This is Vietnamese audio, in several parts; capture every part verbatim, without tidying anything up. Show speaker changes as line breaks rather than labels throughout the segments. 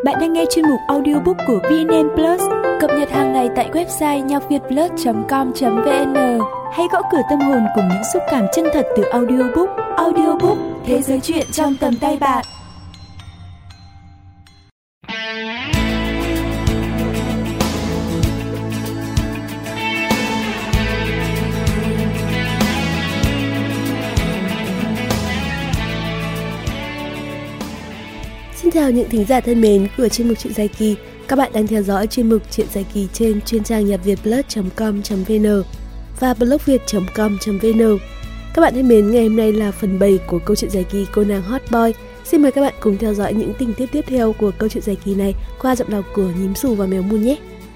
Bạn đang nghe chuyên mục audiobook của vê en en Plus, cập nhật hàng ngày tại website nhacvietplus chấm com chấm vn. Hãy gõ cửa tâm hồn cùng những xúc cảm chân thật từ audiobook. Audiobook, thế giới truyện trong tầm tay bạn.
Xin chào những thính giả thân mến của chuyên mục Chuyện Dài Kỳ. Các bạn đang theo dõi chuyên mục Chuyện Dài Kỳ trên chuyên trang nhacvietplus chấm com chấm vn và blogviet chấm com chấm vn. Các bạn thân mến, ngày hôm nay là phần bảy của câu chuyện dài kỳ Cô nàng Hot Boy. Xin mời các bạn cùng theo dõi những tình tiết tiếp theo của câu chuyện dài kỳ này qua giọng đọc của Nhím Xù và Mèo Mun nhé.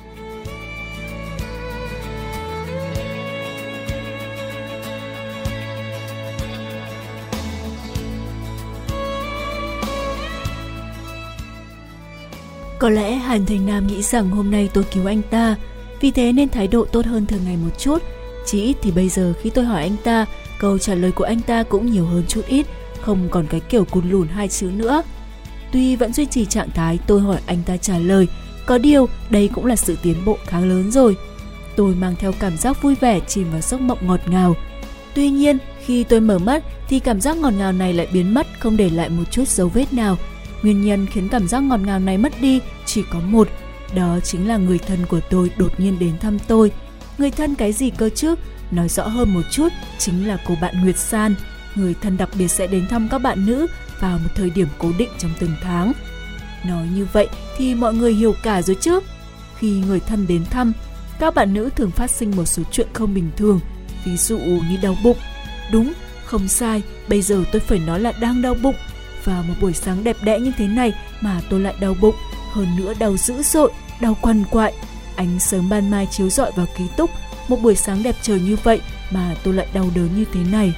Có lẽ Hàn Thành Nam nghĩ rằng hôm nay tôi cứu anh ta, vì thế nên thái độ tốt hơn thường ngày một chút. Chỉ ít thì bây giờ khi tôi hỏi anh ta, câu trả lời của anh ta cũng nhiều hơn chút ít, không còn cái kiểu cùn lùn hai chữ nữa. Tuy vẫn duy trì trạng thái tôi hỏi anh ta trả lời, có điều đây cũng là sự tiến bộ khá lớn rồi. Tôi mang theo cảm giác vui vẻ chìm vào giấc mộng ngọt ngào. Tuy nhiên, khi tôi mở mắt thì cảm giác ngọt ngào này lại biến mất, không để lại một chút dấu vết nào. Nguyên nhân khiến cảm giác ngọt ngào này mất đi chỉ có một, đó chính là người thân của tôi đột nhiên đến thăm tôi. Người thân cái gì cơ chứ? Nói rõ hơn một chút, chính là cô bạn Nguyệt San. Người thân đặc biệt sẽ đến thăm các bạn nữ vào một thời điểm cố định trong từng tháng. Nói như vậy thì mọi người hiểu cả rồi chứ. Khi người thân đến thăm, các bạn nữ thường phát sinh một số chuyện không bình thường, ví dụ như đau bụng. Đúng, không sai, bây giờ tôi phải nói là đang đau bụng. Vào một buổi sáng đẹp đẽ như thế này mà tôi lại đau bụng, hơn nữa đau dữ dội, đau quằn quại. Ánh sớm ban mai chiếu rọi vào ký túc, một buổi sáng đẹp trời như vậy mà tôi lại đau đớn như thế này.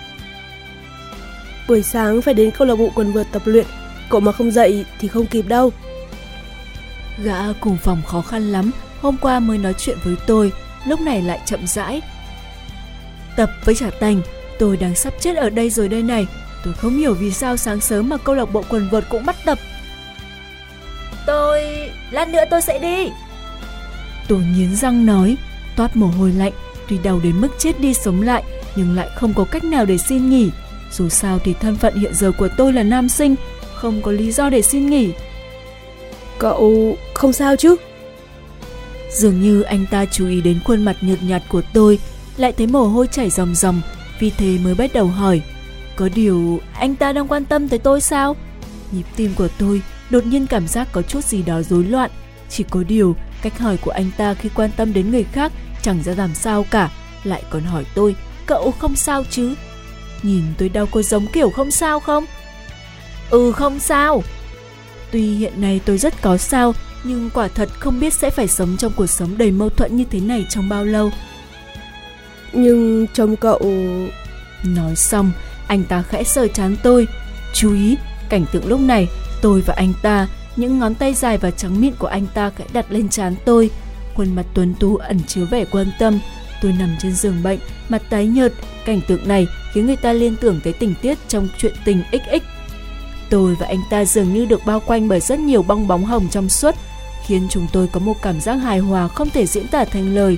Buổi sáng phải đến câu lạc bộ quần vợt tập luyện, cậu mà không dậy thì không kịp đâu.
Gã cùng phòng khó khăn lắm, hôm qua mới nói chuyện với tôi, lúc này lại chậm rãi. Tập với Trả Tành, tôi đang sắp chết ở đây rồi đây này. Tôi không hiểu vì sao sáng sớm mà câu lạc bộ quần vợt cũng bắt tập. Tôi... lát nữa tôi sẽ đi. Tôi nghiến răng nói, toát mồ hôi lạnh. Tuy đau đến mức chết đi sống lại, nhưng lại không có cách nào để xin nghỉ. Dù sao thì thân phận hiện giờ của tôi là nam sinh, không có lý do để xin nghỉ.
Cậu không sao chứ?
Dường như anh ta chú ý đến khuôn mặt nhợt nhạt của tôi, lại thấy mồ hôi chảy ròng ròng, vì thế mới bắt đầu hỏi. Có điều, anh ta đang quan tâm tới tôi sao? Nhịp tim của tôi đột nhiên cảm giác có chút gì đó rối loạn. Chỉ có điều, cách hỏi của anh ta khi quan tâm đến người khác chẳng ra làm sao cả. Lại còn hỏi tôi, cậu không sao chứ? Nhìn tôi đau có giống kiểu không sao không? Ừ, không sao. Tuy hiện nay tôi rất có sao, nhưng quả thật không biết sẽ phải sống trong cuộc sống đầy mâu thuẫn như thế này trong bao lâu.
Nhưng trông cậu...
Nói xong, anh ta khẽ sờ trán tôi. Chú ý, cảnh tượng lúc này, tôi và anh ta, những ngón tay dài và trắng mịn của anh ta khẽ đặt lên trán tôi. Khuôn mặt tuấn tú ẩn chứa vẻ quan tâm. Tôi nằm trên giường bệnh, mặt tái nhợt. Cảnh tượng này khiến người ta liên tưởng tới tình tiết trong chuyện tình ích ích. Tôi và anh ta dường như được bao quanh bởi rất nhiều bong bóng hồng trong suốt, khiến chúng tôi có một cảm giác hài hòa không thể diễn tả thành lời.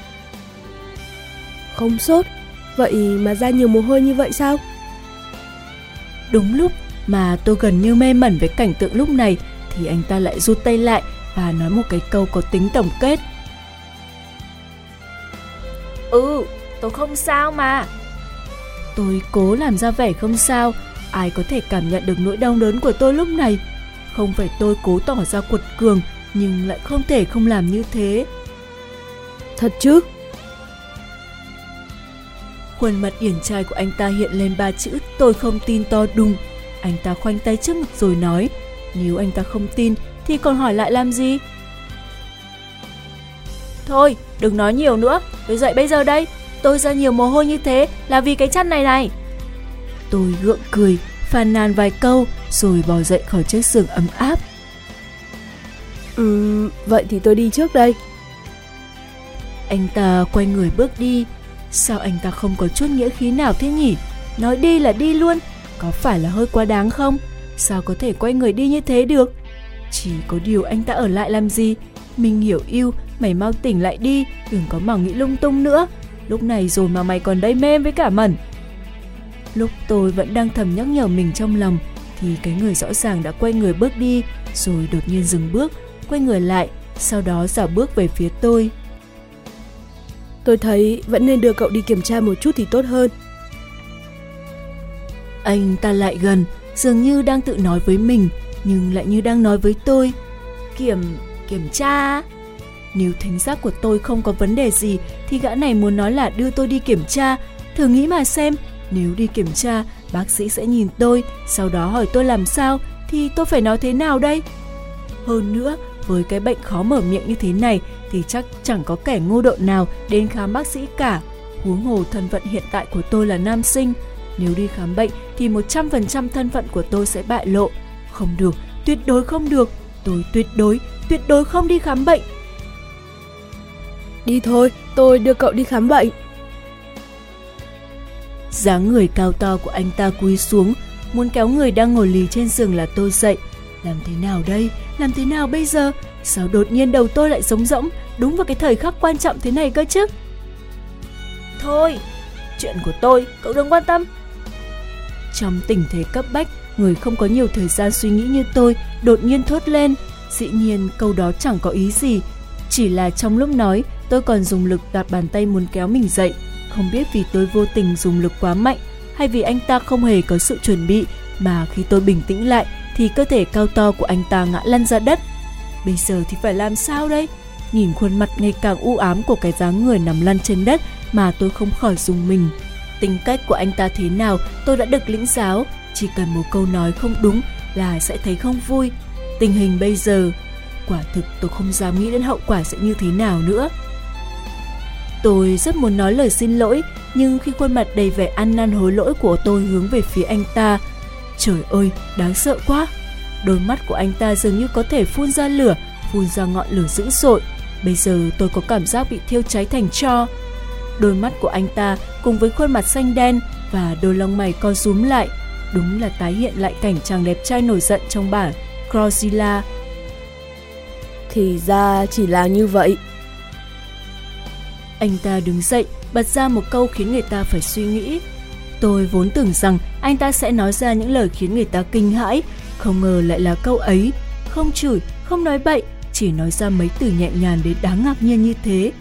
Không sốt, vậy mà ra nhiều mồ hôi như vậy sao?
Đúng lúc mà tôi gần như mê mẩn với cảnh tượng lúc này thì anh ta lại rút tay lại và nói một cái câu có tính tổng kết. Ừ, tôi không sao mà. Tôi cố làm ra vẻ không sao. Ai có thể cảm nhận được nỗi đau đớn của tôi lúc này? Không phải tôi cố tỏ ra quật cường, nhưng lại không thể không làm như thế.
Thật chứ?
Khuôn mặt điển trai của anh ta hiện lên ba chữ tôi không tin to đùng. Anh ta khoanh tay trước ngực rồi nói, nếu anh ta không tin thì còn hỏi lại làm gì? Thôi, đừng nói nhiều nữa, tôi dậy bây giờ đây. Tôi ra nhiều mồ hôi như thế là vì cái chăn này này. Tôi gượng cười, phàn nàn vài câu rồi bò dậy khỏi chiếc giường ấm áp.
Ừm, vậy thì tôi đi trước đây.
Anh ta quay người bước đi. Sao anh ta không có chút nghĩa khí nào thế nhỉ? Nói đi là đi luôn, có phải là hơi quá đáng không? Sao có thể quay người đi như thế được? Chỉ có điều anh ta ở lại làm gì? Mình hiểu yêu, mày mau tỉnh lại đi, đừng có mà nghĩ lung tung nữa. Lúc này rồi mà mày còn đay mê với cả Mẩn. Lúc tôi vẫn đang thầm nhắc nhở mình trong lòng thì cái người rõ ràng đã quay người bước đi, rồi đột nhiên dừng bước, quay người lại, sau đó dạo bước về phía tôi.
Tôi thấy vẫn nên đưa cậu đi kiểm tra một chút thì tốt hơn.
Anh ta lại gần, dường như đang tự nói với mình, nhưng lại như đang nói với tôi. Kiểm... kiểm tra... Nếu thính giác của tôi không có vấn đề gì thì gã này muốn nói là đưa tôi đi kiểm tra. Thử nghĩ mà xem, nếu đi kiểm tra, bác sĩ sẽ nhìn tôi, sau đó hỏi tôi làm sao, thì tôi phải nói thế nào đây? Hơn nữa, với cái bệnh khó mở miệng như thế này thì chắc chẳng có kẻ ngu độn nào đến khám bác sĩ cả. Huống hồ thân phận hiện tại của tôi là nam sinh. Nếu đi khám bệnh thì một trăm phần trăm thân phận của tôi sẽ bại lộ. Không được, tuyệt đối không được. Tôi tuyệt đối, tuyệt đối không đi khám bệnh.
Đi thôi, tôi đưa cậu đi khám bệnh.
Dáng người cao to của anh ta cúi xuống, muốn kéo người đang ngồi lì trên giường là tôi dậy. Làm thế nào đây? Làm thế nào bây giờ? Sao đột nhiên đầu tôi lại trống rỗng đúng vào cái thời khắc quan trọng thế này cơ chứ? Thôi, chuyện của tôi, cậu đừng quan tâm. Trong tình thế cấp bách, người không có nhiều thời gian suy nghĩ như tôi đột nhiên thốt lên. Dĩ nhiên câu đó chẳng có ý gì, chỉ là trong lúc nói tôi còn dùng lực đạp bàn tay muốn kéo mình dậy. Không biết vì tôi vô tình dùng lực quá mạnh hay vì anh ta không hề có sự chuẩn bị, mà khi tôi bình tĩnh lại thì cơ thể cao to của anh ta ngã lăn ra đất. Bây giờ thì phải làm sao đây? Nhìn khuôn mặt ngày càng u ám của cái dáng người nằm lăn trên đất mà tôi không khỏi rùng mình. Tính cách của anh ta thế nào tôi đã được lĩnh giáo, chỉ cần một câu nói không đúng là sẽ thấy không vui. Tình hình bây giờ, quả thực tôi không dám nghĩ đến hậu quả sẽ như thế nào nữa. Tôi rất muốn nói lời xin lỗi, nhưng khi khuôn mặt đầy vẻ ăn năn hối lỗi của tôi hướng về phía anh ta, trời ơi, đáng sợ quá. Đôi mắt của anh ta dường như có thể phun ra lửa, phun ra ngọn lửa dữ dội. Bây giờ tôi có cảm giác bị thiêu cháy thành tro. Đôi mắt của anh ta cùng với khuôn mặt xanh đen và đôi lông mày co rúm lại, đúng là tái hiện lại cảnh chàng đẹp trai nổi giận trong bản Godzilla.
Thì ra chỉ là như vậy.
Anh ta đứng dậy, bật ra một câu khiến người ta phải suy nghĩ. Tôi vốn tưởng rằng anh ta sẽ nói ra những lời khiến người ta kinh hãi, không ngờ lại là câu ấy. Không chửi, không nói bậy, chỉ nói ra mấy từ nhẹ nhàng đến đáng ngạc nhiên như thế.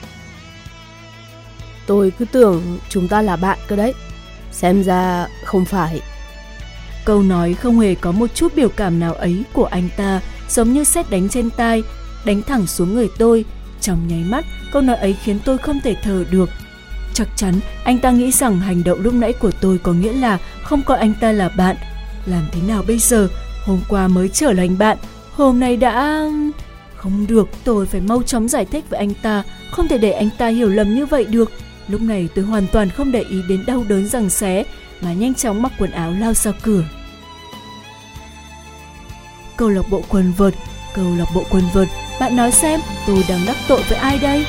Tôi cứ tưởng chúng ta là bạn cơ đấy. Xem ra không phải.
Câu nói không hề có một chút biểu cảm nào ấy của anh ta giống như sét đánh trên tai, đánh thẳng xuống người tôi. Trong nháy mắt, câu nói ấy khiến tôi không thể thở được. Chắc chắn anh ta nghĩ rằng hành động lúc nãy của tôi có nghĩa là không coi anh ta là bạn. Làm thế nào bây giờ? Hôm qua mới trở thành bạn, hôm nay đã... Không được, tôi phải mau chóng giải thích với anh ta, không thể để anh ta hiểu lầm như vậy được. Lúc này tôi hoàn toàn không để ý đến đau đớn giằng xé, mà nhanh chóng mặc quần áo lao ra cửa. Câu lạc bộ quần vợt, câu lạc bộ quần vợt, bạn nói xem tôi đang đắc tội với ai đây?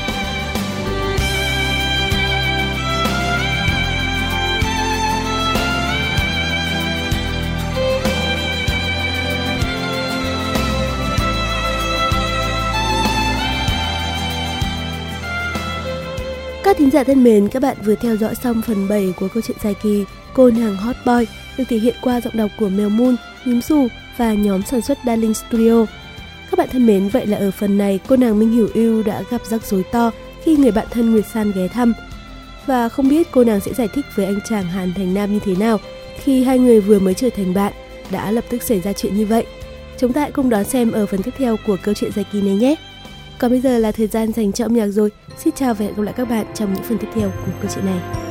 Các thính giả thân mến, các bạn vừa theo dõi xong phần bảy của câu chuyện dài kỳ Cô nàng Hot Boy được thể hiện qua giọng đọc của Mèo Moon, Nhím Dù và nhóm sản xuất Darling Studio. Các bạn thân mến, vậy là ở phần này cô nàng Minh Hiểu Yêu đã gặp rắc rối to khi người bạn thân Nguyệt San ghé thăm. Và không biết cô nàng sẽ giải thích với anh chàng Hàn Thành Nam như thế nào khi hai người vừa mới trở thành bạn đã lập tức xảy ra chuyện như vậy. Chúng ta hãy cùng đón xem ở phần tiếp theo của câu chuyện dài kỳ này nhé. Còn bây giờ là thời gian dành cho âm nhạc rồi. Xin chào và hẹn gặp lại các bạn trong những phần tiếp theo của câu chuyện này.